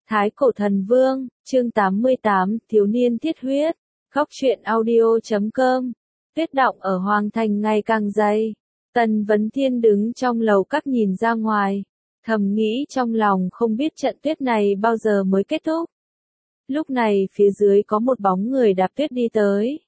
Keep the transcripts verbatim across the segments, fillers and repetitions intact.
Thái Cổ Thần Vương, chương tám mươi tám, Thiếu niên thiết huyết, khóc chuyện audio chấm com. Tuyết đọng ở Hoàng Thành ngày càng dày. Tần Vấn Thiên đứng trong lầu các nhìn ra ngoài, thầm nghĩ trong lòng không biết trận tuyết này bao giờ mới kết thúc. Lúc này phía dưới có một bóng người đạp tuyết đi tới.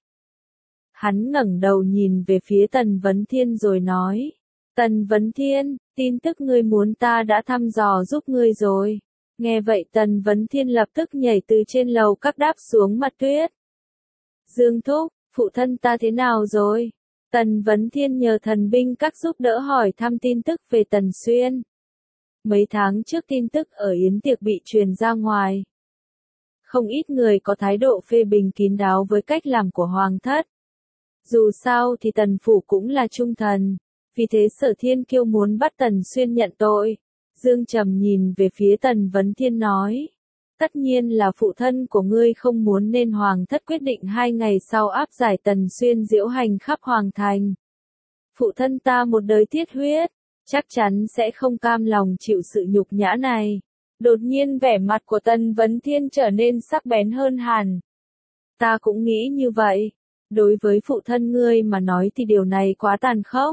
Hắn ngẩng đầu nhìn về phía Tần Vấn Thiên rồi nói: Tần Vấn Thiên, tin tức ngươi muốn ta đã thăm dò giúp ngươi rồi. Nghe vậy Tần Vấn Thiên lập tức nhảy từ trên lầu các đáp xuống mặt tuyết. Dương thúc, phụ thân ta thế nào rồi? Tần Vấn Thiên nhờ thần binh các giúp đỡ hỏi thăm tin tức về Tần Xuyên. Mấy tháng trước tin tức ở yến tiệc bị truyền ra ngoài. Không ít người có thái độ phê bình kín đáo với cách làm của Hoàng thất. Dù sao thì Tần Phủ cũng là trung thần, vì thế Sở Thiên Kiêu muốn bắt Tần Xuyên nhận tội. Dương Trầm nhìn về phía Tần Vấn Thiên nói: Tất nhiên là phụ thân của ngươi không muốn nên Hoàng thất quyết định hai ngày sau áp giải Tần Xuyên diễu hành khắp Hoàng Thành. Phụ thân ta một đời thiết huyết, chắc chắn sẽ không cam lòng chịu sự nhục nhã này. Đột nhiên vẻ mặt của Tần Vấn Thiên trở nên sắc bén hơn hẳn. Ta cũng nghĩ như vậy. Đối với phụ thân ngươi mà nói thì điều này quá tàn khốc.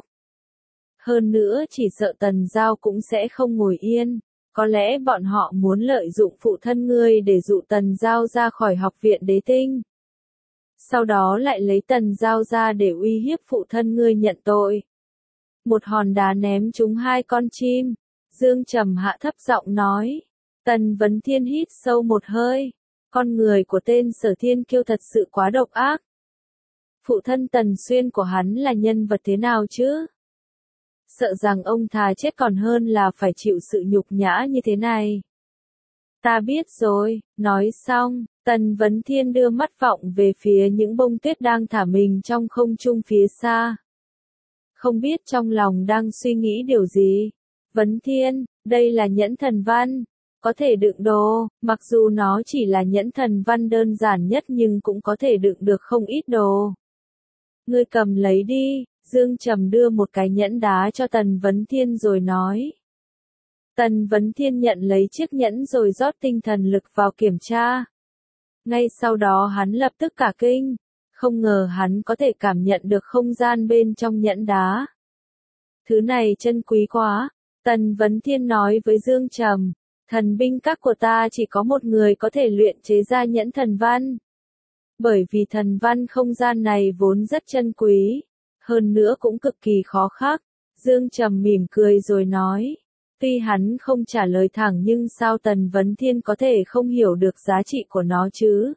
Hơn nữa chỉ sợ Tần Giao cũng sẽ không ngồi yên. Có lẽ bọn họ muốn lợi dụng phụ thân ngươi để dụ Tần Giao ra khỏi học viện đế tinh. Sau đó lại lấy Tần Giao ra để uy hiếp phụ thân ngươi nhận tội. Một hòn đá ném trúng hai con chim. Dương Trầm hạ thấp giọng nói. Tần Vấn Thiên hít sâu một hơi. Con người của tên Sở Thiên Kiêu thật sự quá độc ác. Phụ thân Tần Xuyên của hắn là nhân vật thế nào chứ? Sợ rằng ông thà chết còn hơn là phải chịu sự nhục nhã như thế này. Ta biết rồi, nói xong, Tần Vấn Thiên đưa mắt vọng về phía những bông tuyết đang thả mình trong không trung phía xa. Không biết trong lòng đang suy nghĩ điều gì. Vấn Thiên, đây là nhẫn thần văn, có thể đựng đồ, mặc dù nó chỉ là nhẫn thần văn đơn giản nhất nhưng cũng có thể đựng được không ít đồ. Ngươi cầm lấy đi. Dương Trầm đưa một cái nhẫn đá cho Tần Vấn Thiên rồi nói. Tần Vấn Thiên nhận lấy chiếc nhẫn rồi rót tinh thần lực vào kiểm tra. Ngay sau đó hắn lập tức cả kinh. Không ngờ hắn có thể cảm nhận được không gian bên trong nhẫn đá. Thứ này chân quý quá. Tần Vấn Thiên nói với Dương Trầm. Thần binh các của ta chỉ có một người có thể luyện chế ra nhẫn thần văn. Bởi vì thần văn không gian này vốn rất chân quý. Hơn nữa cũng cực kỳ khó khắc. Dương Trầm mỉm cười rồi nói. Tuy hắn không trả lời thẳng nhưng sao Tần Vấn Thiên có thể không hiểu được giá trị của nó chứ?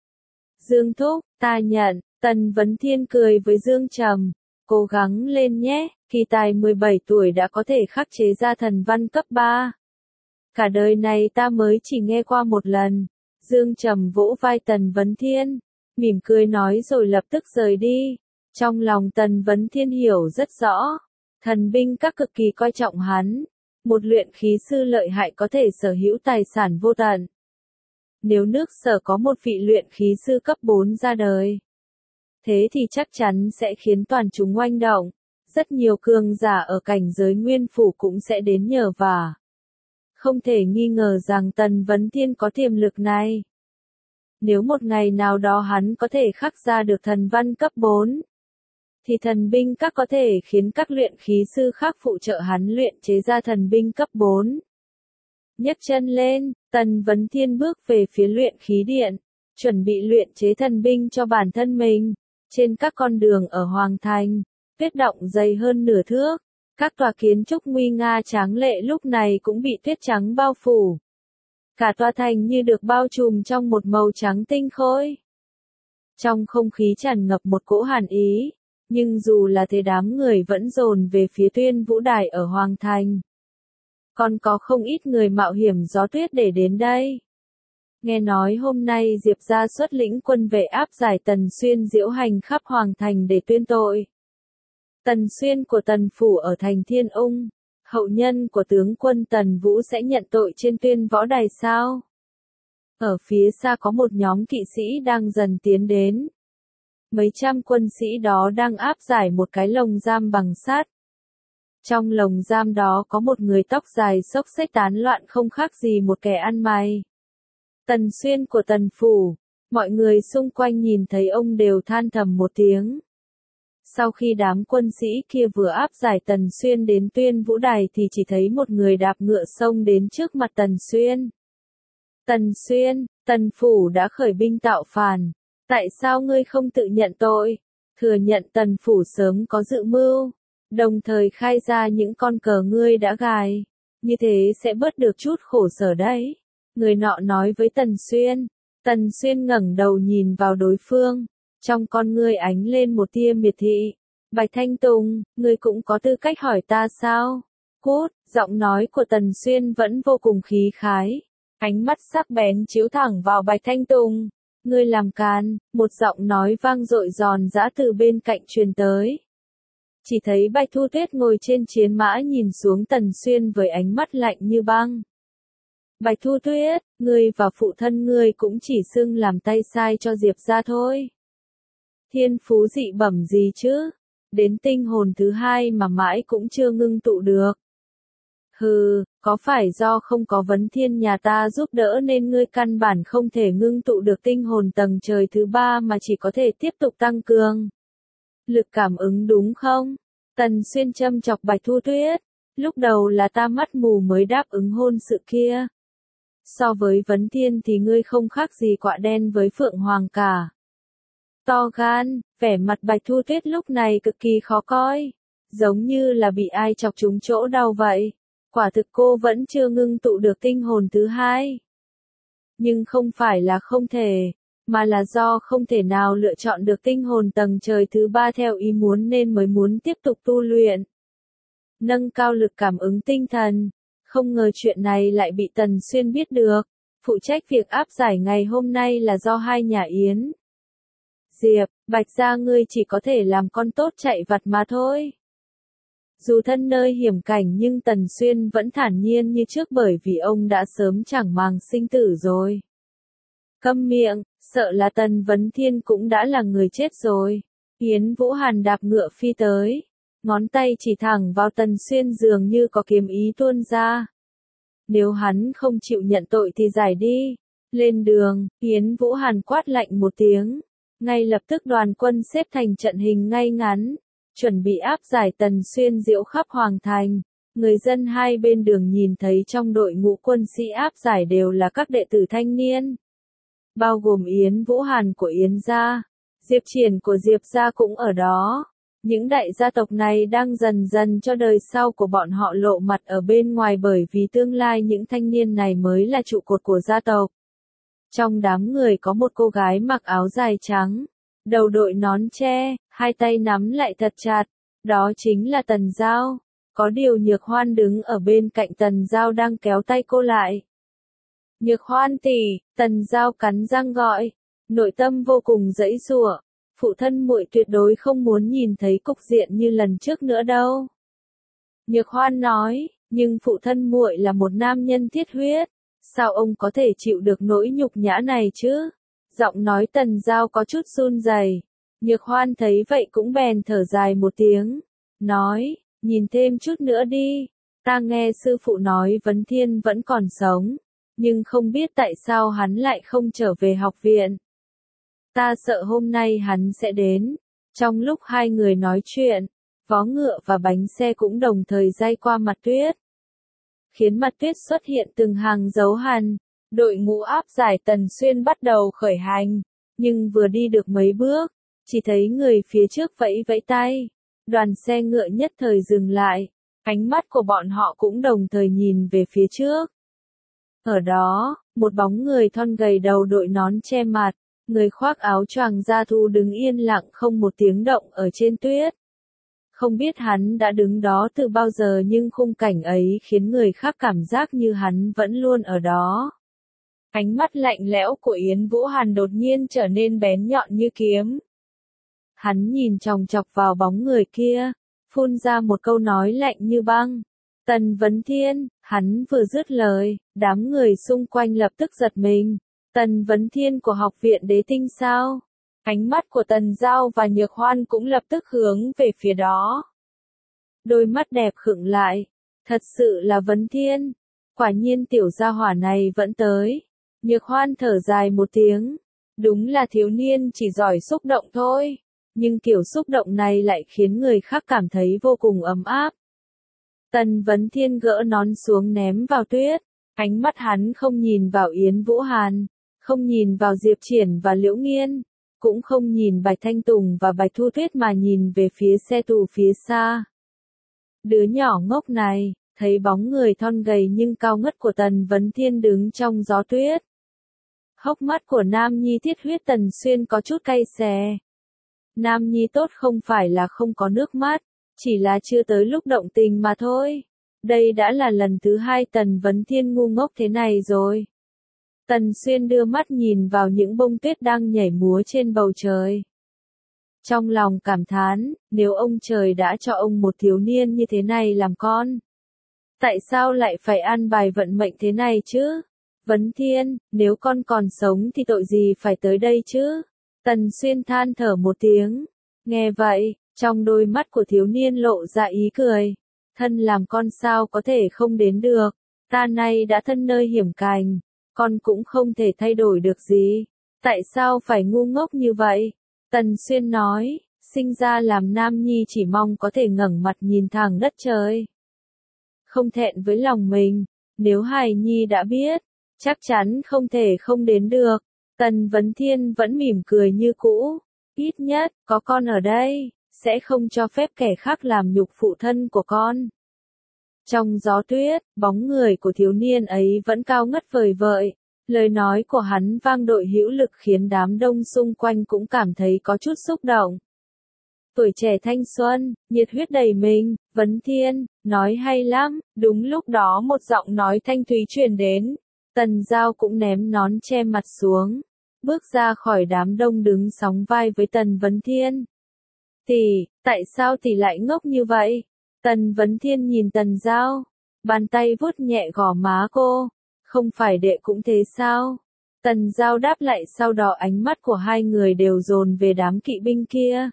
Dương thúc, ta nhận. Tần Vấn Thiên cười với Dương Trầm. Cố gắng lên nhé, kỳ tài mười bảy tuổi đã có thể khắc chế ra thần văn cấp ba. Cả đời này ta mới chỉ nghe qua một lần. Dương Trầm vỗ vai Tần Vấn Thiên, mỉm cười nói rồi lập tức rời đi. Trong lòng Tần Vấn Thiên hiểu rất rõ, thần binh các cực kỳ coi trọng hắn. Một luyện khí sư lợi hại có thể sở hữu tài sản vô tận. Nếu nước Sở có một vị luyện khí sư cấp bốn ra đời, thế thì chắc chắn sẽ khiến toàn chúng oanh động. Rất nhiều cường giả ở cảnh giới nguyên phủ cũng sẽ đến nhờ vả. Không thể nghi ngờ rằng Tần Vấn Thiên có tiềm lực này. Nếu một ngày nào đó hắn có thể khắc ra được thần văn cấp bốn, thì thần binh các có thể khiến các luyện khí sư khác phụ trợ hắn luyện chế ra thần binh cấp bốn. Nhấc chân lên, Tần Vấn Thiên bước về phía luyện khí điện, chuẩn bị luyện chế thần binh cho bản thân mình. Trên các con đường ở Hoàng Thành, tuyết đọng dày hơn nửa thước, các tòa kiến trúc nguy nga tráng lệ lúc này cũng bị tuyết trắng bao phủ. Cả tòa thành như được bao trùm trong một màu trắng tinh khôi. Trong không khí tràn ngập một cỗ hàn ý. Nhưng dù là thế đám người vẫn dồn về phía Tuyên Vũ Đài ở Hoàng Thành. Còn có không ít người mạo hiểm gió tuyết để đến đây. Nghe nói hôm nay Diệp gia xuất lĩnh quân vệ áp giải Tần Xuyên diễu hành khắp Hoàng Thành để tuyên tội. Tần Xuyên của Tần Phủ ở thành Thiên Ung, hậu nhân của tướng quân Tần Vũ sẽ nhận tội trên Tuyên Võ Đài sao? Ở phía xa có một nhóm kỵ sĩ đang dần tiến đến. Mấy trăm quân sĩ đó đang áp giải một cái lồng giam bằng sắt. Trong lồng giam đó có một người tóc dài xốc xếch tán loạn không khác gì một kẻ ăn mày. Tần Xuyên của Tần Phủ. Mọi người xung quanh nhìn thấy ông đều than thầm một tiếng. Sau khi đám quân sĩ kia vừa áp giải Tần Xuyên đến Tuyên Vũ Đài thì chỉ thấy một người đạp ngựa xông đến trước mặt Tần Xuyên. Tần Xuyên, Tần Phủ đã khởi binh tạo phản. Tại sao ngươi không tự nhận tội? Thừa nhận Tần Phủ sớm có dự mưu, đồng thời khai ra những con cờ ngươi đã gài. Như thế sẽ bớt được chút khổ sở đấy. Người nọ nói với Tần Xuyên. Tần Xuyên ngẩng đầu nhìn vào đối phương. Trong con ngươi ánh lên một tia miệt thị. Bạch Thanh Tùng, ngươi cũng có tư cách hỏi ta sao? Cút, giọng nói của Tần Xuyên vẫn vô cùng khí khái. Ánh mắt sắc bén chiếu thẳng vào Bạch Thanh Tùng. Ngươi làm càn, một giọng nói vang dội giòn giã từ bên cạnh truyền tới. Chỉ thấy Bạch Thu Tuyết ngồi trên chiến mã nhìn xuống Tần Xuyên với ánh mắt lạnh như băng. Bạch Thu Tuyết, ngươi và phụ thân ngươi cũng chỉ xưng làm tay sai cho Diệp gia thôi. Thiên phú dị bẩm gì chứ? Đến tinh hồn thứ hai mà mãi cũng chưa ngưng tụ được. Hừ, có phải do không có vấn thiên nhà ta giúp đỡ nên ngươi căn bản không thể ngưng tụ được tinh hồn tầng trời thứ ba mà chỉ có thể tiếp tục tăng cường lực cảm ứng đúng không? Tần Xuyên châm chọc Bạch Thu Tuyết. Lúc đầu là ta mắt mù mới đáp ứng hôn sự kia. So với vấn thiên thì ngươi không khác gì quạ đen với phượng hoàng cả. To gan, vẻ mặt Bạch Thu Tuyết lúc này cực kỳ khó coi. Giống như là bị ai chọc trúng chỗ đau vậy. Quả thực cô vẫn chưa ngưng tụ được tinh hồn thứ hai. Nhưng không phải là không thể, mà là do không thể nào lựa chọn được tinh hồn tầng trời thứ ba theo ý muốn nên mới muốn tiếp tục tu luyện. Nâng cao lực cảm ứng tinh thần. Không ngờ chuyện này lại bị Tần Xuyên biết được. Phụ trách việc áp giải ngày hôm nay là do hai nhà Yến. Diệp, Bạch gia ngươi chỉ có thể làm con tốt chạy vặt mà thôi. Dù thân nơi hiểm cảnh nhưng Tần Xuyên vẫn thản nhiên như trước bởi vì ông đã sớm chẳng màng sinh tử rồi. Câm miệng, sợ là Tần Vấn Thiên cũng đã là người chết rồi. Yến Vũ Hàn đạp ngựa phi tới. Ngón tay chỉ thẳng vào Tần Xuyên dường như có kiếm ý tuôn ra. Nếu hắn không chịu nhận tội thì giải đi. Lên đường, Yến Vũ Hàn quát lạnh một tiếng. Ngay lập tức đoàn quân xếp thành trận hình ngay ngắn. Chuẩn bị áp giải Tần Xuyên diễu khắp Hoàng Thành. Người dân hai bên đường nhìn thấy trong đội ngũ quân sĩ áp giải đều là các đệ tử thanh niên. Bao gồm Yến Vũ Hàn của Yến gia. Diệp Triển của Diệp gia cũng ở đó. Những đại gia tộc này đang dần dần cho đời sau của bọn họ lộ mặt ở bên ngoài bởi vì tương lai những thanh niên này mới là trụ cột của gia tộc. Trong đám người có một cô gái mặc áo dài trắng, đầu đội nón tre, hai tay nắm lại thật chặt, đó chính là Tần Giao. Có điều Nhược Hoan đứng ở bên cạnh Tần Giao đang kéo tay cô lại. Nhược Hoan tỷ, Tần Giao cắn răng gọi, nội tâm vô cùng giãy giụa. Phụ thân muội tuyệt đối không muốn nhìn thấy cục diện như lần trước nữa đâu. Nhược Hoan nói, nhưng phụ thân muội là một nam nhân thiết huyết, sao ông có thể chịu được nỗi nhục nhã này chứ? Giọng nói Tần Giao có chút run rẩy. Nhược Hoan thấy vậy cũng bèn thở dài một tiếng, nói, nhìn thêm chút nữa đi, ta nghe sư phụ nói Vấn Thiên vẫn còn sống, nhưng không biết tại sao hắn lại không trở về học viện. Ta sợ hôm nay hắn sẽ đến. Trong lúc hai người nói chuyện, vó ngựa và bánh xe cũng đồng thời day qua mặt tuyết. Khiến mặt tuyết xuất hiện từng hàng dấu hằn. Đội ngũ áp giải Tần Xuyên bắt đầu khởi hành. Nhưng vừa đi được mấy bước, chỉ thấy người phía trước vẫy vẫy tay. Đoàn xe ngựa nhất thời dừng lại. Ánh mắt của bọn họ cũng đồng thời nhìn về phía trước. Ở đó, một bóng người thon gầy đầu đội nón che mặt. Người khoác áo choàng da thú đứng yên lặng không một tiếng động ở trên tuyết. Không biết hắn đã đứng đó từ bao giờ nhưng khung cảnh ấy khiến người khác cảm giác như hắn vẫn luôn ở đó. Ánh mắt lạnh lẽo của Yến Vũ Hàn đột nhiên trở nên bén nhọn như kiếm. Hắn nhìn chòng chọc vào bóng người kia, phun ra một câu nói lạnh như băng. Tần Vấn Thiên, hắn vừa dứt lời, đám người xung quanh lập tức giật mình. Tần Vấn Thiên của học viện Đế Tinh sao? Ánh mắt của Tần Giao và Nhược Hoan cũng lập tức hướng về phía đó. Đôi mắt đẹp khựng lại. Thật sự là Vấn Thiên. Quả nhiên tiểu gia hỏa này vẫn tới. Nhược Hoan thở dài một tiếng. Đúng là thiếu niên chỉ giỏi xúc động thôi. Nhưng kiểu xúc động này lại khiến người khác cảm thấy vô cùng ấm áp. Tần Vấn Thiên gỡ nón xuống ném vào tuyết. Ánh mắt hắn không nhìn vào Yến Vũ Hàn, không nhìn vào Diệp Triển và Liễu Nghiên, cũng không nhìn Bạch Thanh Tùng và Bạch Thu Tuyết mà nhìn về phía xe tù phía xa. Đứa nhỏ ngốc này, thấy bóng người thon gầy nhưng cao ngất của Tần Vấn Thiên đứng trong gió tuyết. Hốc mắt của Nam Nhi Thiết Huyết Tần Xuyên có chút cay xè. Nam Nhi tốt không phải là không có nước mắt, chỉ là chưa tới lúc động tình mà thôi. Đây đã là lần thứ hai Tần Vấn Thiên ngu ngốc thế này rồi. Tần Xuyên đưa mắt nhìn vào những bông tuyết đang nhảy múa trên bầu trời. Trong lòng cảm thán, nếu ông trời đã cho ông một thiếu niên như thế này làm con, tại sao lại phải an bài vận mệnh thế này chứ? Vấn Thiên, nếu con còn sống thì tội gì phải tới đây chứ? Tần Xuyên than thở một tiếng. Nghe vậy, trong đôi mắt của thiếu niên lộ ra ý cười. Thân làm con sao có thể không đến được, ta nay đã thân nơi hiểm cảnh, con cũng không thể thay đổi được gì. Tại sao phải ngu ngốc như vậy? Tần Xuyên nói, sinh ra làm nam nhi chỉ mong có thể ngẩng mặt nhìn thẳng đất trời. Không thẹn với lòng mình, nếu hài nhi đã biết, chắc chắn không thể không đến được. Tần Vấn Thiên vẫn mỉm cười như cũ, ít nhất, có con ở đây, sẽ không cho phép kẻ khác làm nhục phụ thân của con. Trong gió tuyết, bóng người của thiếu niên ấy vẫn cao ngất vời vợi, lời nói của hắn vang đội hữu lực khiến đám đông xung quanh cũng cảm thấy có chút xúc động. Tuổi trẻ thanh xuân, nhiệt huyết đầy mình, Vấn Thiên, nói hay lắm. Đúng lúc đó một giọng nói thanh thúy truyền đến, Tần Giao cũng ném nón che mặt xuống, bước ra khỏi đám đông đứng sóng vai với Tần Vấn Thiên. Tỷ, tại sao tỷ lại ngốc như vậy? Tần Vấn Thiên nhìn Tần Giao, bàn tay vuốt nhẹ gò má cô, không phải đệ cũng thế sao? Tần Giao đáp lại, sau đó ánh mắt của hai người đều dồn về đám kỵ binh kia.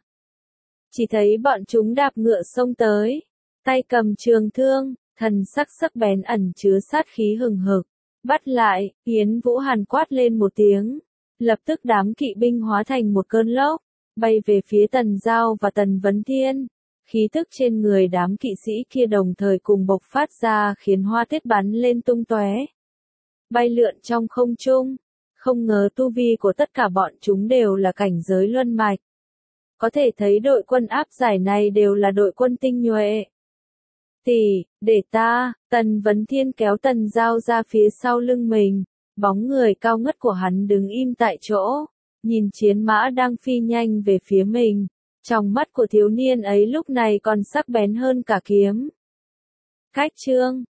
Chỉ thấy bọn chúng đạp ngựa xông tới, tay cầm trường thương, thần sắc sắc bén ẩn chứa sát khí hừng hực. Bắt lại, Yến Vũ Hàn quát lên một tiếng, lập tức đám kỵ binh hóa thành một cơn lốc, bay về phía Tần Giao và Tần Vấn Thiên. Khí tức trên người đám kỵ sĩ kia đồng thời cùng bộc phát ra khiến hoa tuyết bắn lên tung tóe, bay lượn trong không trung. Không ngờ tu vi của tất cả bọn chúng đều là cảnh giới luân mạch. Có thể thấy đội quân áp giải này đều là đội quân tinh nhuệ. Tỷ, để ta, Tần Vấn Thiên kéo Tần Giao ra phía sau lưng mình, bóng người cao ngất của hắn đứng im tại chỗ, nhìn chiến mã đang phi nhanh về phía mình. Trong mắt của thiếu niên ấy lúc này còn sắc bén hơn cả kiếm. Cách chương